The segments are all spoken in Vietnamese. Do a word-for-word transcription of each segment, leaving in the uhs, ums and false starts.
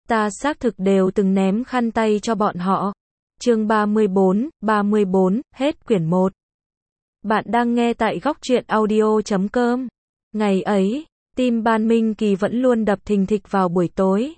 Ta xác thực đều từng ném khăn tay cho bọn họ. Chương ba mươi bốn, ba mươi bốn, hết quyển một. Bạn đang nghe tại góc truyện audio chấm com. Ngày ấy, tim Ban Minh Kỳ vẫn luôn đập thình thịch vào buổi tối.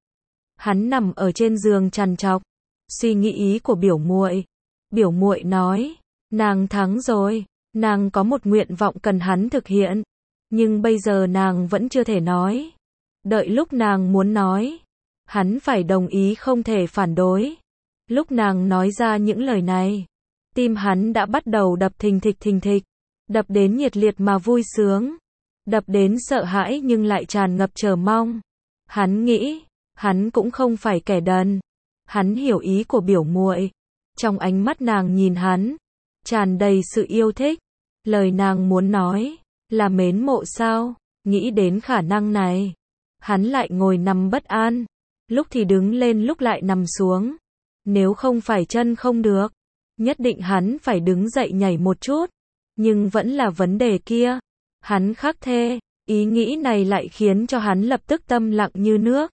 Hắn nằm ở trên giường trằn trọc, suy nghĩ ý của biểu muội. Biểu muội nói, nàng thắng rồi, nàng có một nguyện vọng cần hắn thực hiện, nhưng bây giờ nàng vẫn chưa thể nói. Đợi lúc nàng muốn nói, hắn phải đồng ý không thể phản đối. Lúc nàng nói ra những lời này, tim hắn đã bắt đầu đập thình thịch thình thịch, đập đến nhiệt liệt mà vui sướng, đập đến sợ hãi nhưng lại tràn ngập chờ mong. Hắn nghĩ, hắn cũng không phải kẻ đần. Hắn hiểu ý của biểu muội. Trong ánh mắt nàng nhìn hắn, tràn đầy sự yêu thích. Lời nàng muốn nói là mến mộ sao? Nghĩ đến khả năng này, hắn lại ngồi nằm bất an, lúc thì đứng lên lúc lại nằm xuống. Nếu không phải chân không được, nhất định hắn phải đứng dậy nhảy một chút. Nhưng vẫn là vấn đề kia. Hắn khắc thê, ý nghĩ này lại khiến cho hắn lập tức tâm lặng như nước.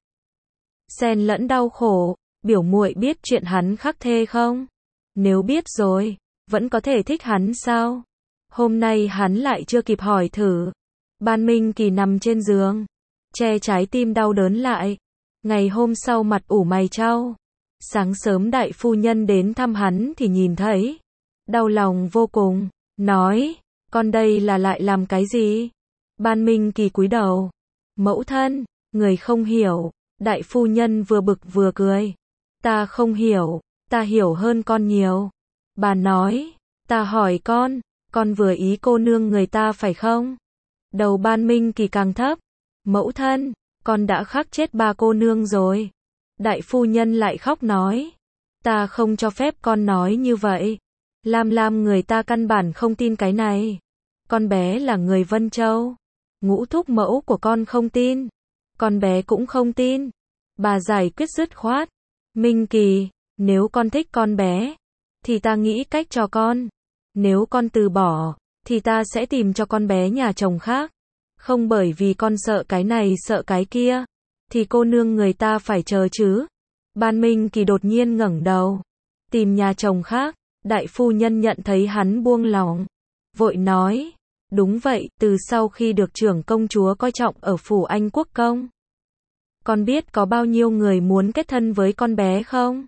Xen lẫn đau khổ, biểu muội biết chuyện hắn khắc thê không? Nếu biết rồi, vẫn có thể thích hắn sao? Hôm nay hắn lại chưa kịp hỏi thử. Ban Minh Kỳ nằm trên giường, che trái tim đau đớn lại. Ngày hôm sau mặt ủ mày chau. Sáng sớm đại phu nhân đến thăm hắn thì nhìn thấy, đau lòng vô cùng, nói, con đây là lại làm cái gì? Ban Minh Kỳ cúi đầu, mẫu thân, người không hiểu. Đại phu nhân vừa bực vừa cười, ta không hiểu, ta hiểu hơn con nhiều. Bà nói, ta hỏi con, con vừa ý cô nương người ta phải không? Đầu Ban Minh Kỳ càng thấp, mẫu thân, con đã khắc chết ba cô nương rồi. Đại phu nhân lại khóc nói, ta không cho phép con nói như vậy. Lam Lam người ta căn bản không tin cái này. Con bé là người Vân Châu. Ngũ thúc mẫu của con không tin. Con bé cũng không tin. Bà giải quyết dứt khoát. Minh Kỳ, nếu con thích con bé, thì ta nghĩ cách cho con. Nếu con từ bỏ, thì ta sẽ tìm cho con bé nhà chồng khác. Không bởi vì con sợ cái này sợ cái kia, thì cô nương người ta phải chờ chứ. Ban Minh Kỳ đột nhiên ngẩng đầu. Tìm nhà chồng khác. Đại phu nhân nhận thấy hắn buông lỏng, vội nói, đúng vậy, từ sau khi được trưởng công chúa coi trọng ở phủ Anh Quốc công. Con biết có bao nhiêu người muốn kết thân với con bé không?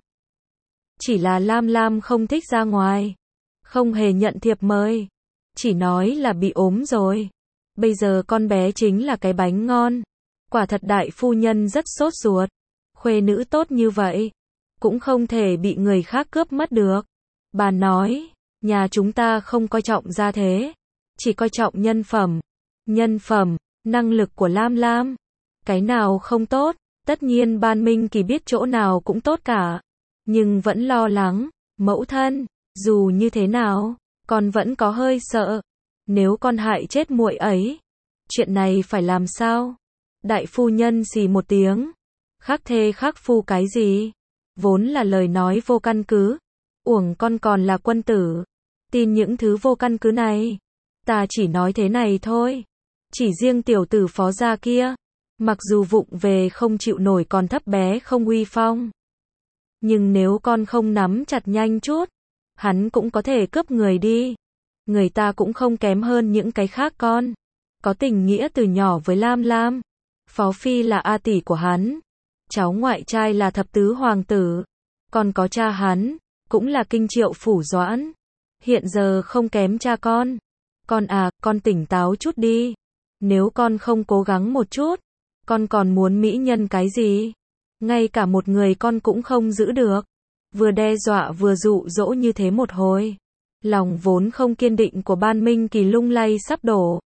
Chỉ là Lam Lam không thích ra ngoài, không hề nhận thiệp mời, chỉ nói là bị ốm rồi. Bây giờ con bé chính là cái bánh ngon. Quả thật đại phu nhân rất sốt ruột. Khuê nữ tốt như vậy, cũng không thể bị người khác cướp mất được. Bà nói, nhà chúng ta không coi trọng gia thế, chỉ coi trọng nhân phẩm. Nhân phẩm, năng lực của Lam Lam, cái nào không tốt? Tất nhiên Ban Minh Kỳ biết chỗ nào cũng tốt cả, nhưng vẫn lo lắng. Mẫu thân, dù như thế nào, con vẫn có hơi sợ. Nếu con hại chết muội ấy, chuyện này phải làm sao? Đại phu nhân xì một tiếng, khắc thê khắc phu cái gì? Vốn là lời nói vô căn cứ. Uổng con còn là quân tử, tin những thứ vô căn cứ này. Ta chỉ nói thế này thôi. Chỉ riêng tiểu tử phó gia kia, mặc dù vụng về không chịu nổi còn thấp bé không uy phong, nhưng nếu con không nắm chặt nhanh chút, hắn cũng có thể cướp người đi. Người ta cũng không kém hơn những cái khác con. Có tình nghĩa từ nhỏ với Lam Lam. Phó Phi là A tỷ của hắn, cháu ngoại trai là thập tứ hoàng tử, còn có cha hắn cũng là kinh triệu phủ Doãn, hiện giờ không kém cha con. Con à, con tỉnh táo chút đi. Nếu con không cố gắng một chút, con còn muốn mỹ nhân cái gì? Ngay cả một người con cũng không giữ được. Vừa đe dọa vừa dụ dỗ như thế một hồi, lòng vốn không kiên định của Ban Minh Kỳ lung lay sắp đổ.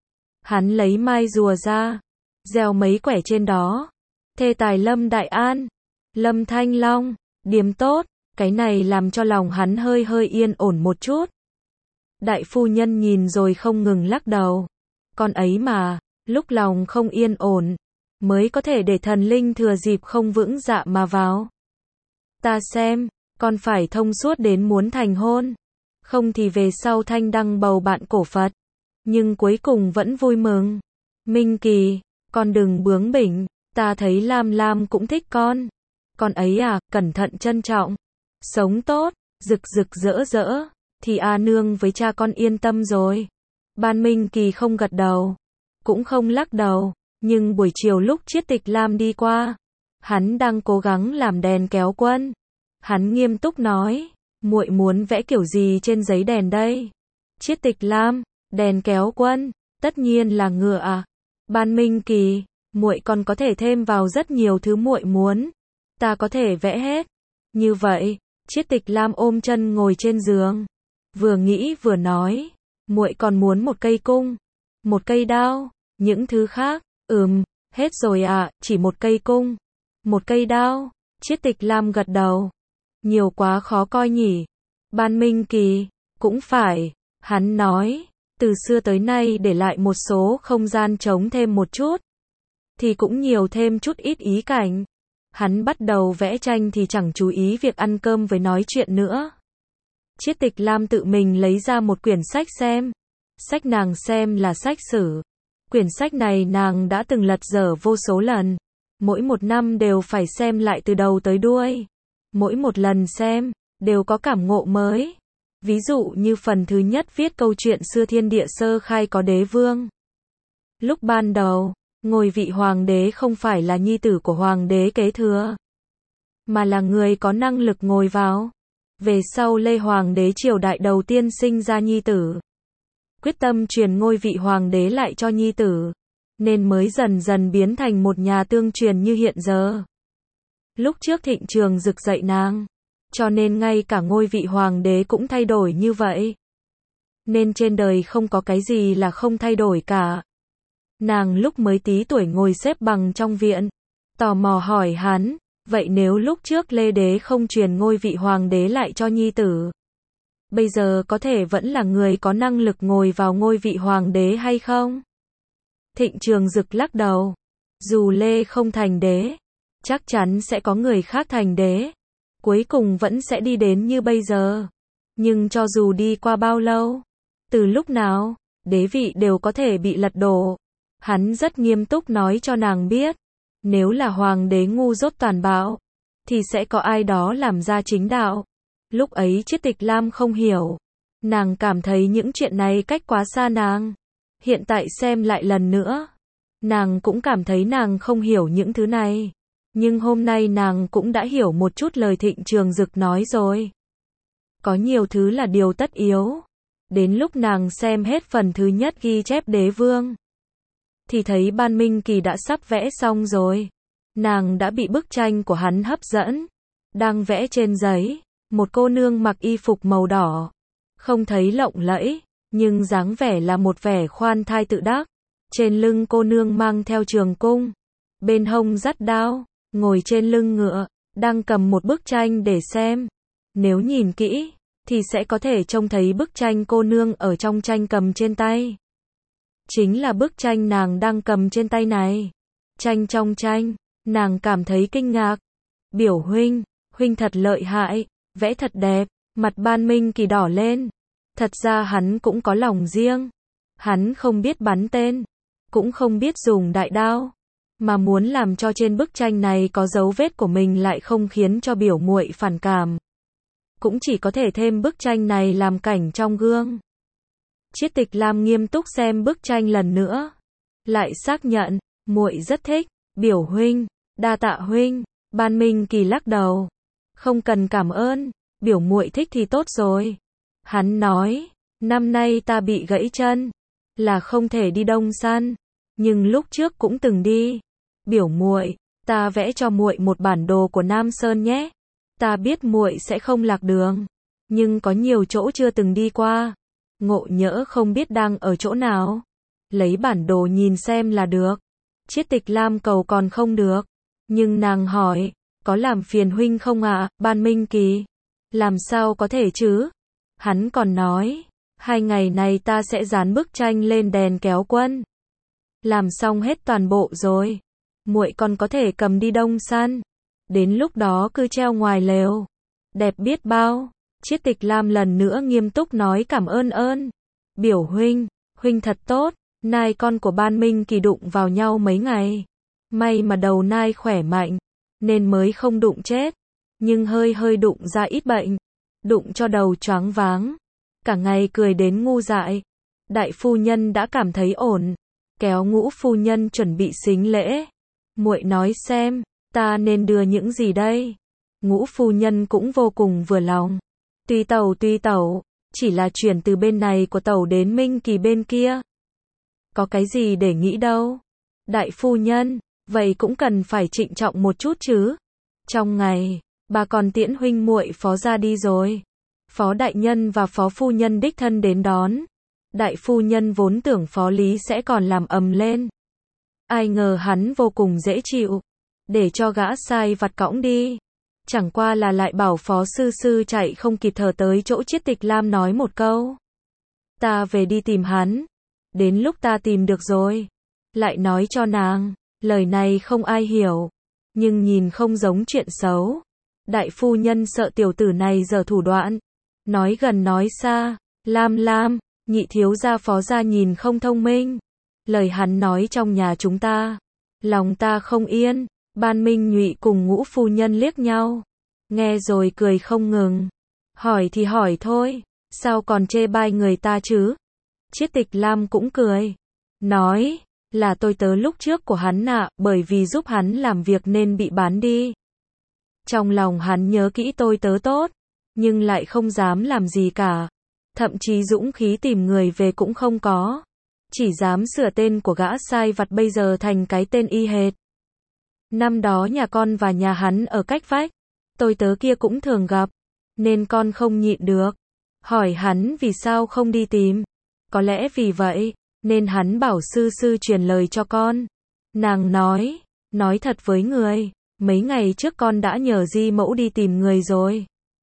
Hắn lấy mai rùa ra, gieo mấy quẻ trên đó. Thê tài Lâm Đại An, Lâm Thanh Long, điềm tốt. Cái này làm cho lòng hắn hơi hơi yên ổn một chút. Đại phu nhân nhìn rồi không ngừng lắc đầu. Con ấy mà, lúc lòng không yên ổn, mới có thể để thần linh thừa dịp không vững dạ mà vào. Ta xem, con phải thông suốt đến muốn thành hôn. Không thì về sau thanh đăng bầu bạn cổ Phật. Nhưng cuối cùng vẫn vui mừng. Minh Kỳ, con đừng bướng bỉnh. Ta thấy Lam Lam cũng thích con. Con ấy à, cẩn thận trân trọng. Sống tốt, rực rực rỡ rỡ. Thì A Nương với cha con yên tâm rồi. Ban Minh Kỳ không gật đầu, cũng không lắc đầu. Nhưng buổi chiều lúc Chiết Tịch Lam đi qua, hắn đang cố gắng làm đèn kéo quân. Hắn nghiêm túc nói, muội muốn vẽ kiểu gì trên giấy đèn đây? Chiết Tịch Lam, đèn kéo quân, tất nhiên là ngựa à. Ban Minh Kỳ, muội còn có thể thêm vào rất nhiều thứ muội muốn. Ta có thể vẽ hết. Như vậy, Chiết Tịch Lam ôm chân ngồi trên giường, vừa nghĩ vừa nói, muội còn muốn một cây cung, một cây đao, những thứ khác, ừm, hết rồi ạ, à, chỉ một cây cung, một cây đao. Chiết Tịch Lam gật đầu. Nhiều quá khó coi nhỉ. Ban Minh Kỳ, cũng phải, hắn nói, từ xưa tới nay để lại một số không gian trống thêm một chút, thì cũng nhiều thêm chút ít ý cảnh. Hắn bắt đầu vẽ tranh thì chẳng chú ý việc ăn cơm với nói chuyện nữa. Chiết Tịch Lam tự mình lấy ra một quyển sách xem. Sách nàng xem là sách sử. Quyển sách này nàng đã từng lật dở vô số lần. Mỗi một năm đều phải xem lại từ đầu tới đuôi. Mỗi một lần xem, đều có cảm ngộ mới. Ví dụ như phần thứ nhất viết câu chuyện xưa thiên địa sơ khai có đế vương. Lúc ban đầu, ngôi vị hoàng đế không phải là nhi tử của hoàng đế kế thừa, mà là người có năng lực ngồi vào. Về sau Lê Hoàng đế triều đại đầu tiên sinh ra nhi tử, quyết tâm truyền ngôi vị hoàng đế lại cho nhi tử, nên mới dần dần biến thành một nhà tương truyền như hiện giờ. Lúc trước Thịnh Trường Dực dạy nàng, cho nên ngay cả ngôi vị hoàng đế cũng thay đổi như vậy. Nên trên đời không có cái gì là không thay đổi cả. Nàng lúc mới tí tuổi ngồi xếp bằng trong viện, tò mò hỏi hắn, vậy nếu lúc trước Lê Đế không truyền ngôi vị hoàng đế lại cho nhi tử, bây giờ có thể vẫn là người có năng lực ngồi vào ngôi vị hoàng đế hay không? Thịnh Trường Dực lắc đầu, dù Lê không thành đế, chắc chắn sẽ có người khác thành đế, cuối cùng vẫn sẽ đi đến như bây giờ. Nhưng cho dù đi qua bao lâu, từ lúc nào, đế vị đều có thể bị lật đổ. Hắn rất nghiêm túc nói cho nàng biết, nếu là hoàng đế ngu dốt tàn bạo, thì sẽ có ai đó làm ra chính đạo. Lúc ấy Chiết Tịch Lam không hiểu, nàng cảm thấy những chuyện này cách quá xa nàng. Hiện tại xem lại lần nữa, nàng cũng cảm thấy nàng không hiểu những thứ này. Nhưng hôm nay nàng cũng đã hiểu một chút lời Thịnh Trường Dực nói rồi. Có nhiều thứ là điều tất yếu. Đến lúc nàng xem hết phần thứ nhất ghi chép đế vương, thì thấy Ban Minh Kỳ đã sắp vẽ xong rồi. Nàng đã bị bức tranh của hắn hấp dẫn. Đang vẽ trên giấy, một cô nương mặc y phục màu đỏ. Không thấy lộng lẫy, nhưng dáng vẻ là một vẻ khoan thai tự đắc. Trên lưng cô nương mang theo trường cung, bên hông dắt đao, ngồi trên lưng ngựa, đang cầm một bức tranh để xem. Nếu nhìn kỹ, thì sẽ có thể trông thấy bức tranh cô nương ở trong tranh cầm trên tay. Chính là bức tranh nàng đang cầm trên tay này. Tranh trong tranh, nàng cảm thấy kinh ngạc. Biểu huynh, huynh thật lợi hại, vẽ thật đẹp. Mặt Ban Minh Kỳ đỏ lên. Thật ra hắn cũng có lòng riêng. Hắn không biết bắn tên, cũng không biết dùng đại đao, mà muốn làm cho trên bức tranh này có dấu vết của mình lại không khiến cho biểu muội phản cảm. Cũng chỉ có thể thêm bức tranh này làm cảnh trong gương. Chiết Tịch Lam nghiêm túc xem bức tranh lần nữa, lại xác nhận, muội rất thích. Biểu huynh, đa tạ huynh. Ban Minh Kỳ lắc đầu, không cần cảm ơn, biểu muội thích thì tốt rồi. Hắn nói, năm nay ta bị gãy chân, là không thể đi Đông săn, nhưng lúc trước cũng từng đi. Biểu muội, ta vẽ cho muội một bản đồ của Nam Sơn nhé. Ta biết muội sẽ không lạc đường, nhưng có nhiều chỗ chưa từng đi qua, ngộ nhỡ không biết đang ở chỗ nào. Lấy bản đồ nhìn xem là được. Chiết Tịch Lam cầu còn không được, nhưng nàng hỏi, có làm phiền huynh không ạ? À? Ban Minh Kỳ, làm sao có thể chứ? Hắn còn nói, hai ngày này ta sẽ dán bức tranh lên đèn kéo quân. Làm xong hết toàn bộ rồi, muội còn có thể cầm đi Đông săn. Đến lúc đó cứ treo ngoài lều, đẹp biết bao. Chiết Tịch Lam lần nữa nghiêm túc nói cảm ơn ơn. Biểu huynh, huynh thật tốt. Nai con của Ban Minh Kỳ đụng vào nhau mấy ngày, May mà đầu nai khỏe mạnh, nên mới không đụng chết, nhưng hơi hơi đụng ra ít bệnh, đụng cho đầu choáng váng, cả ngày cười đến ngu dại. Đại phu nhân đã cảm thấy ổn, kéo Ngũ phu nhân chuẩn bị sính lễ. Muội nói xem, ta nên đưa những gì đây? Ngũ phu nhân cũng vô cùng vừa lòng. Tùy tẩu tùy tẩu, chỉ là chuyển từ bên này của tẩu đến Minh Kỳ bên kia. Có cái gì để nghĩ đâu. Đại phu nhân, vậy cũng cần phải trịnh trọng một chút chứ. Trong ngày, bà còn tiễn huynh muội phó ra đi rồi. Phó đại nhân và phó phu nhân đích thân đến đón. Đại phu nhân vốn tưởng phó Lý sẽ còn làm ầm lên. Ai ngờ hắn vô cùng dễ chịu, để cho gã sai vặt cõng đi. Chẳng qua là lại bảo phó sư sư chạy không kịp thở tới chỗ Chiết Tịch Lam nói một câu. Ta về đi tìm hắn. Đến lúc ta tìm được rồi, lại nói cho nàng. Lời này không ai hiểu, nhưng nhìn không giống chuyện xấu. Đại phu nhân sợ tiểu tử này giở thủ đoạn. Nói gần nói xa, Lam Lam, nhị thiếu gia phó gia nhìn không thông minh. Lời hắn nói trong nhà chúng ta, lòng ta không yên. Ban Minh Nhụy cùng Ngũ phu nhân liếc nhau, nghe rồi cười không ngừng. Hỏi thì hỏi thôi, sao còn chê bai người ta chứ? Chiết Tịch Lam cũng cười, nói, là tôi tớ lúc trước của hắn ạ, bởi vì giúp hắn làm việc nên bị bán đi. Trong lòng hắn nhớ kỹ tôi tớ tốt, nhưng lại không dám làm gì cả. Thậm chí dũng khí tìm người về cũng không có. Chỉ dám sửa tên của gã sai vặt bây giờ thành cái tên y hệt. Năm đó nhà con và nhà hắn ở cách vách, tôi tớ kia cũng thường gặp, nên con không nhịn được. Hỏi hắn vì sao không đi tìm. Có lẽ vì vậy, nên hắn bảo sư sư truyền lời cho con. Nàng nói, nói thật với người, mấy ngày trước con đã nhờ di mẫu đi tìm người rồi.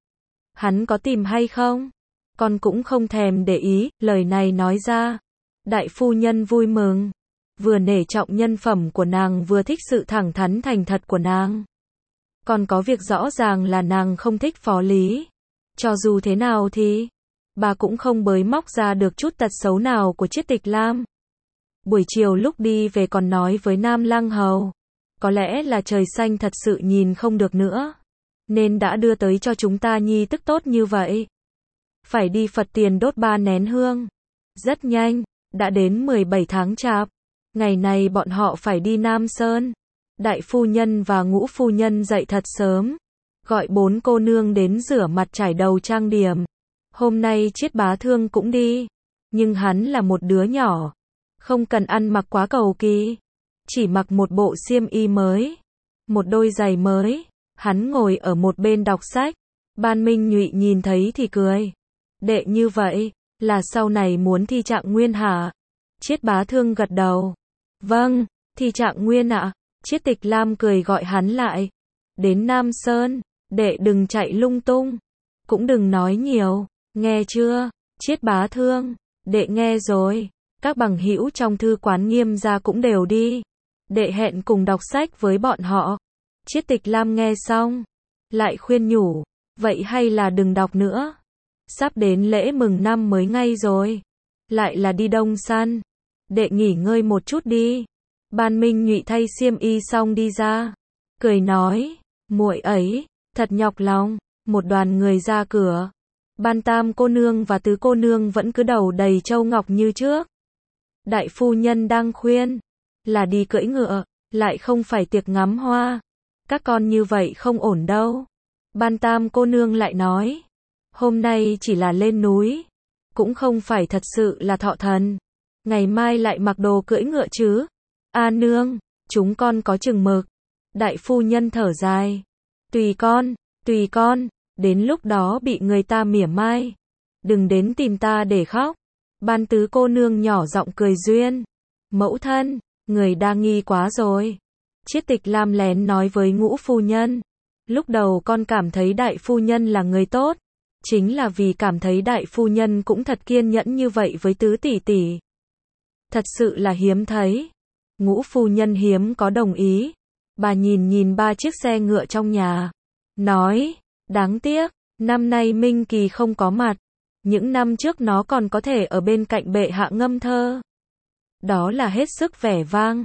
Hắn có tìm hay không? Con cũng không thèm để ý, lời này nói ra. Đại phu nhân vui mừng, vừa nể trọng nhân phẩm của nàng vừa thích sự thẳng thắn thành thật của nàng. Còn có việc rõ ràng là nàng không thích phó Lý. Cho dù thế nào thì, bà cũng không bới móc ra được chút tật xấu nào của Chiết Tịch Lam. Buổi chiều lúc đi về còn nói với Nam Lăng Hầu, có lẽ là trời xanh thật sự nhìn không được nữa, nên đã đưa tới cho chúng ta nhi tức tốt như vậy. Phải đi Phật tiền đốt ba nén hương. Rất nhanh, đã đến mười bảy tháng Chạp. Ngày này bọn họ phải đi Nam Sơn. Đại phu nhân và Ngũ phu nhân dậy thật sớm, gọi bốn cô nương đến rửa mặt trải đầu trang điểm. Hôm nay Chiết Bá Thương cũng đi, nhưng hắn là một đứa nhỏ, không cần ăn mặc quá cầu kỳ, chỉ mặc một bộ xiêm y mới, một đôi giày mới. Hắn ngồi ở một bên đọc sách. Ban Minh Nhụy nhìn thấy thì cười. Đệ như vậy, là sau này muốn thi trạng nguyên hả? Chiết Bá Thương gật đầu. Vâng, thi trạng nguyên ạ. Chiết Tịch Lam cười gọi hắn lại. Đến Nam Sơn, đệ đừng chạy lung tung, cũng đừng nói nhiều, nghe chưa? Chiết Bá Thương, đệ nghe rồi. Các bằng hữu trong thư quán Nghiêm gia cũng đều đi. Đệ hẹn cùng đọc sách với bọn họ. Chiết Tịch Lam nghe xong, lại khuyên nhủ, vậy hay là đừng đọc nữa. Sắp đến lễ mừng năm mới ngay rồi, lại là đi đông săn. Đệ nghỉ ngơi một chút đi. Ban Minh Nhụy thay xiêm y xong đi ra, cười nói, muội ấy, thật nhọc lòng. Một đoàn người ra cửa. Ban Tam cô nương và Tứ cô nương vẫn cứ đầu đầy châu ngọc như trước. Đại phu nhân đang khuyên, là đi cưỡi ngựa, lại không phải tiệc ngắm hoa. Các con như vậy không ổn đâu. Ban Tam cô nương lại nói, hôm nay chỉ là lên núi, cũng không phải thật sự là thọ thần. Ngày mai lại mặc đồ cưỡi ngựa chứ. A nương, chúng con có chừng mực. Đại phu nhân thở dài, tùy con, tùy con, đến lúc đó bị người ta mỉa mai, đừng đến tìm ta để khóc. Ban Tứ cô nương nhỏ giọng cười duyên, mẫu thân, người đa nghi quá rồi. Chiết Tịch Lam lén nói với Ngũ phu nhân, lúc đầu con cảm thấy đại phu nhân là người tốt, chính là vì cảm thấy đại phu nhân cũng thật kiên nhẫn như vậy với Tứ tỷ tỷ. Thật sự là hiếm thấy. Ngũ phu nhân hiếm có đồng ý. Bà nhìn nhìn ba chiếc xe ngựa trong nhà, nói, đáng tiếc, năm nay Minh Kỳ không có mặt. Những năm trước nó còn có thể ở bên cạnh bệ hạ ngâm thơ. Đó là hết sức vẻ vang.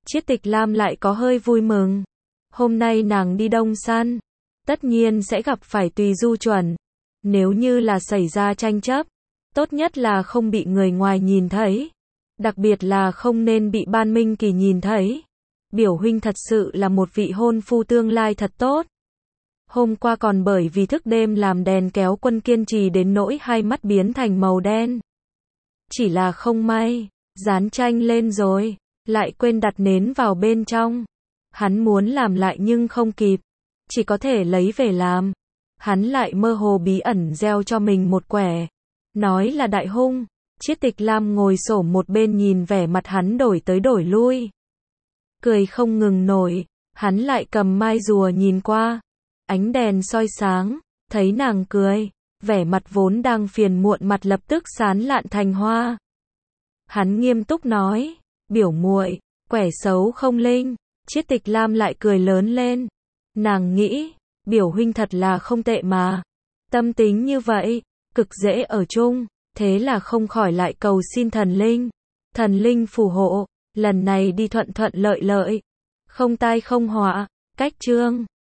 Chiết Tịch Lam lại có hơi vui mừng. Hôm nay nàng đi đông săn, tất nhiên sẽ gặp phải Tùy Du Chuẩn. Nếu như là xảy ra tranh chấp, tốt nhất là không bị người ngoài nhìn thấy. Đặc biệt là không nên bị Ban Minh Kỳ nhìn thấy. Biểu huynh thật sự là một vị hôn phu tương lai thật tốt. Hôm qua còn bởi vì thức đêm làm đèn kéo quân kiên trì đến nỗi hai mắt biến thành màu đen. Chỉ là không may, dán tranh lên rồi, lại quên đặt nến vào bên trong. Hắn muốn làm lại nhưng không kịp, chỉ có thể lấy về làm. Hắn lại mơ hồ bí ẩn gieo cho mình một quẻ, nói là đại hung. Chiết Tịch Lam ngồi xổm một bên nhìn vẻ mặt hắn đổi tới đổi lui, cười không ngừng nổi. Hắn lại cầm mai rùa nhìn qua, ánh đèn soi sáng, thấy nàng cười, vẻ mặt vốn đang phiền muộn mặt lập tức sán lạn thành hoa. Hắn nghiêm túc nói, biểu muội, quẻ xấu không linh. Chiết Tịch Lam lại cười lớn lên. Nàng nghĩ, biểu huynh thật là không tệ mà. Tâm tính như vậy, cực dễ ở chung. Thế là không khỏi lại cầu xin thần linh. Thần linh phù hộ, lần này đi thuận thuận lợi lợi. Không tai không họa. Cách chương